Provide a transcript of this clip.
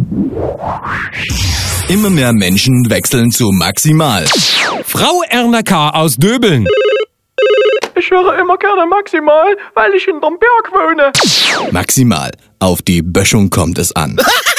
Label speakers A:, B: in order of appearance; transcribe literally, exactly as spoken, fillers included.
A: Immer mehr Menschen wechseln zu Maximal.
B: Frau Erna K. aus Döbeln.
C: Ich höre immer gerne Maximal, weil ich hinterm Berg wohne.
A: Maximal. Auf die Böschung kommt es an.